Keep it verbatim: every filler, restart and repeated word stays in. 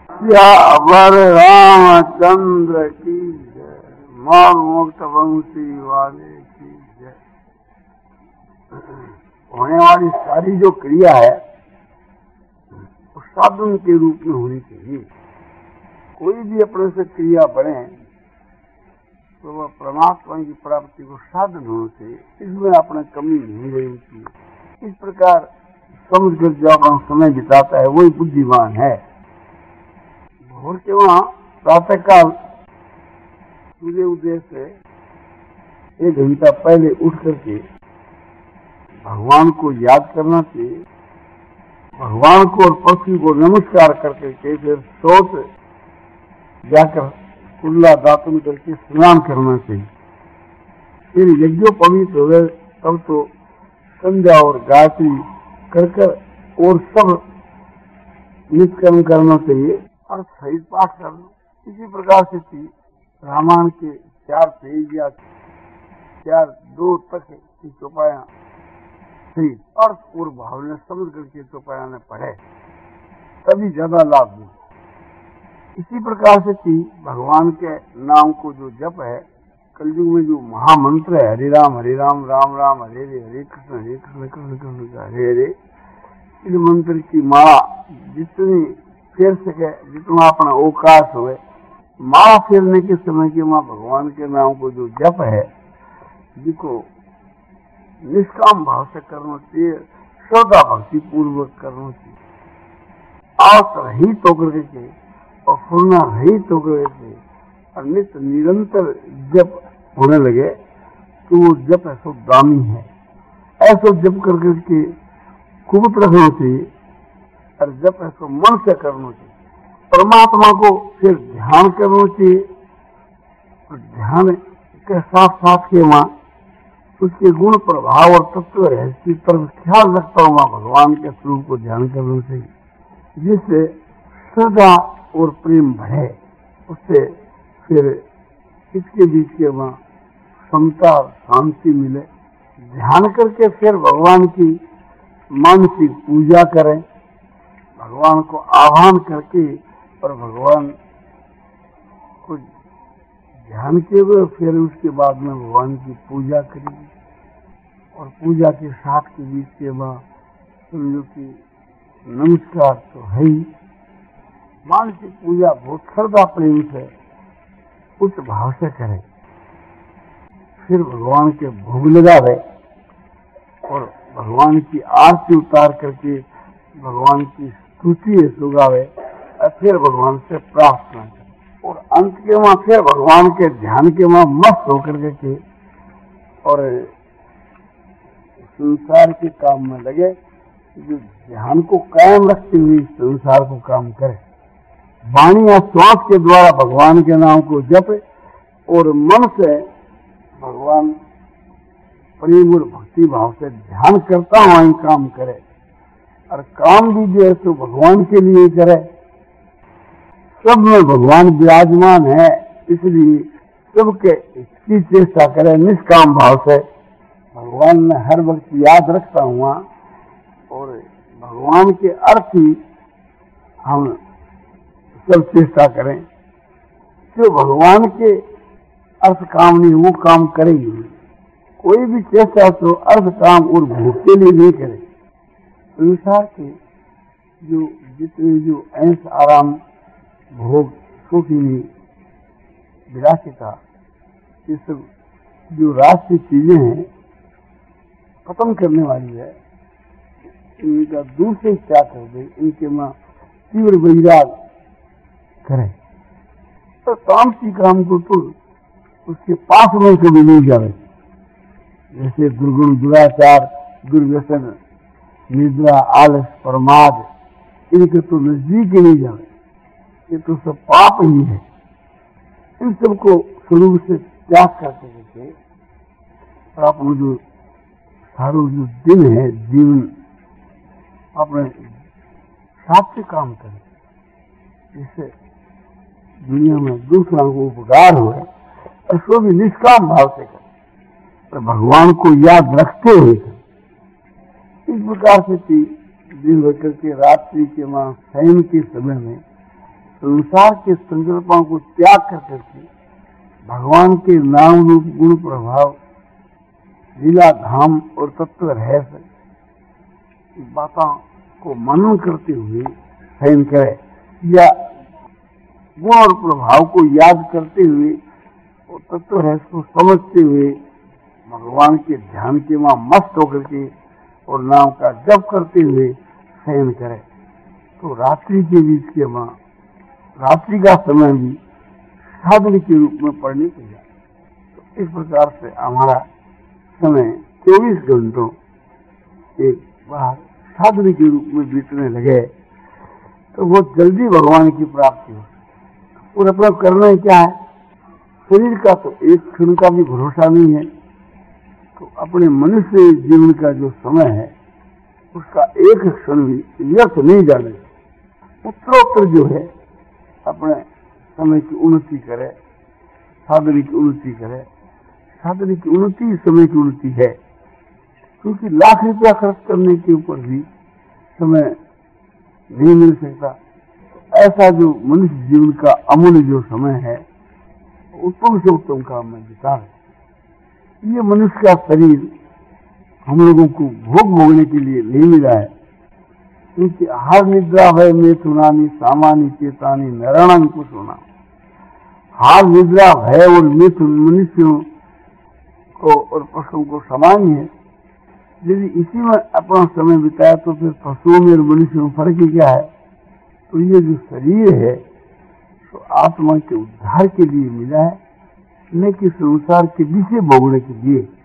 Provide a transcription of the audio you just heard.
सियावर रामचंद्र की जय, मौन मुक्त वंशी वाले की जय। होने वाली सारी जो क्रिया है वो साधन के रूप में होनी चाहिए। कोई भी अपने से क्रिया बढ़े तो वह परमात्मा की प्राप्ति को साधन होना चाहिए, इसमें अपने कमी नहीं रहनी चाहिए। इस प्रकार समझ कर जो अपना समय बिताता है वही बुद्धिमान है। भोर के वहां प्रातः काल सूर्य उदय से एक घंटा पहले उठ करके भगवान को याद करना चाहिए। भगवान को और पृथ्वी को नमस्कार करके फिर सोच जाकर कुल्ला दातुन करके स्नान करना चाहिए। फिर यज्ञोपवीत हो गए तब तो संध्या और गायत्री कर कर और सब निष्कर्म करना चाहिए और सहित पाठ करना। इसी प्रकार से थी रामायण के चार पेज या चार दो तक की चौपाया सही अर्थ और भाव ने समझ करके चौपाया ने पढ़े तभी ज्यादा लाभ मिले। इसी प्रकार से थी भगवान के नाम को जो जप है कलयुग में जो महामंत्र है हरे राम हरे राम राम राम हरे हरे हरे कृष्ण हरे कृष्ण कृष्ण कृष्ण हरे हरे, इस मंत्र की माला जितनी फेर सके जितना अपना अवकाश हुए माला फेरने के समय के माँ भगवान के नाम को जो जप है जिसको निष्काम भाव से करना चाहिए, श्रद्धा भक्ति पूर्वक करना चाहिए, आस रहित होकर के और फूलना रहित होकर के और नित्य निरंतर जप होने लगे तो वो जप ऐसा दामी है। ऐसा जप कर करके खूब रखना चाहिए और जप ऐसा मन से करना चाहिए। परमात्मा को फिर ध्यान करना चाहिए और ध्यान के साथ साथ के वहाँ उसके गुण प्रभाव और तत्व रहस्य पर ख्याल रखता हुआ भगवान के स्वरूप को ध्यान करना चाहिए जिससे श्रद्धा और प्रेम बढ़े। उससे फिर इसके बीच के वहाँ समता शांति मिले। ध्यान करके फिर भगवान की मानसिक पूजा करें, भगवान को आह्वान करके और भगवान को ध्यान किए हुए फिर उसके बाद में भगवान की पूजा करेंगे और पूजा के साथ के बीच के बाद समझो कि नमस्कार तो है ही। मानसिक पूजा बहुत श्रद्धा प्रेम से उच्च भाव से करें, फिर भगवान के भोग लगावे और भगवान की आरती उतार करके भगवान की स्तुति सुगावे और फिर भगवान से प्रार्थना करें और अंत के वहां फिर भगवान के ध्यान के वहां मस्त होकर के और संसार के काम में लगे, जो ध्यान को कायम रखते हुए संसार को काम करे। वाणी या श्वास के द्वारा भगवान के नाम को जपे और मन से भगवान प्रेम और भक्ति भाव से ध्यान करता हुआ ही काम करे और काम भी जो है तो भगवान के लिए करे। सब में भगवान विराजमान है इसलिए सबके इसकी चेष्टा करे निष्काम भाव से भगवान में हर वक्त याद रखता हुआ और भगवान के अर्थ ही हम सब चेष्टा करें। जो भगवान के अर्थ काम नहीं वो काम करेगी नहीं। कोई भी चेष्टा तो अर्थ काम और भोग के लिए नहीं करे। संसार के जो जितने जो ऐश आराम भोग सुखी विलासिता ये सब जो राष्ट्रीय चीजें हैं खत्म करने वाली है, इनका दूर से क्या कर दे, इनके माँ तीव्र वैराग करे तो तामसी काम को तो उसके पास में से भी नहीं जावे। जैसे दुर्गुण दुराचार दुर्व्यसन निद्रा आलस प्रमाद इनके तो नजदीक ही नहीं जावे, ये तो सब पाप ही है। इन सबको स्वरूप से त्याग करते रहते और अपना जो सारो जो दिन है जीवन अपने साथ से काम करें जिससे दुनिया में दूसरा को उपकार हुए और सो भी निष्काम भाव से करें और भगवान को याद रखते हुए करें। इस प्रकार से दिन भर के रात्रि के मां शयन के समय में संसार के संकल्पों को त्याग कर करके भगवान के नाम रूप गुण प्रभाव लीला धाम और तत्व रहस्य बातों को मनन करते हुए शयन करे, या गुण और प्रभाव को याद करते हुए और तत्व रहस्य को समझते हुए भगवान के ध्यान के वहां मस्त होकर के और नाम का जप करते हुए शयन करे, तो रात्रि के बीच के वहां रात्रि का समय भी साधन के रूप में पढ़ने को जाए। तो इस प्रकार से हमारा समय चौबीस घंटों एक बार साधन के रूप में बीतने लगे तो वो जल्दी भगवान की प्राप्ति हो। और अपना करना क्या है, शरीर का तो एक क्षण का भी भरोसा नहीं है, तो अपने मनुष्य जीवन का जो समय है उसका एक क्षण भी व्यर्थ नहीं जाने, उत्तरोत्तर जो है अपने समय की उन्नति करे, साधन की उन्नति करे। साधन की उन्नति समय की उन्नति है, क्योंकि लाख रुपया खर्च करने के ऊपर भी समय नहीं मिल सकता। ऐसा जो मनुष्य जीवन का अमूल्य जो समय है उत्तम से उत्तम काम में बिता है। ये मनुष्य का शरीर हम लोगों को भोग भोगने के लिए नहीं मिला है, क्योंकि हार निद्रा भय में सुनानी सामानी चेतानी नराणान को सुना। हार निद्रा भय और मिथुन मनुष्यों को और पशुओं को समान है। यदि इसी में अपना समय बिताया तो फिर पशुओं में और मनुष्यों में फर्क ही क्या है। तो ये जो शरीर है तो आत्मा के उद्धार के लिए मिला है, न कि संसार के विषय भोगने के लिए।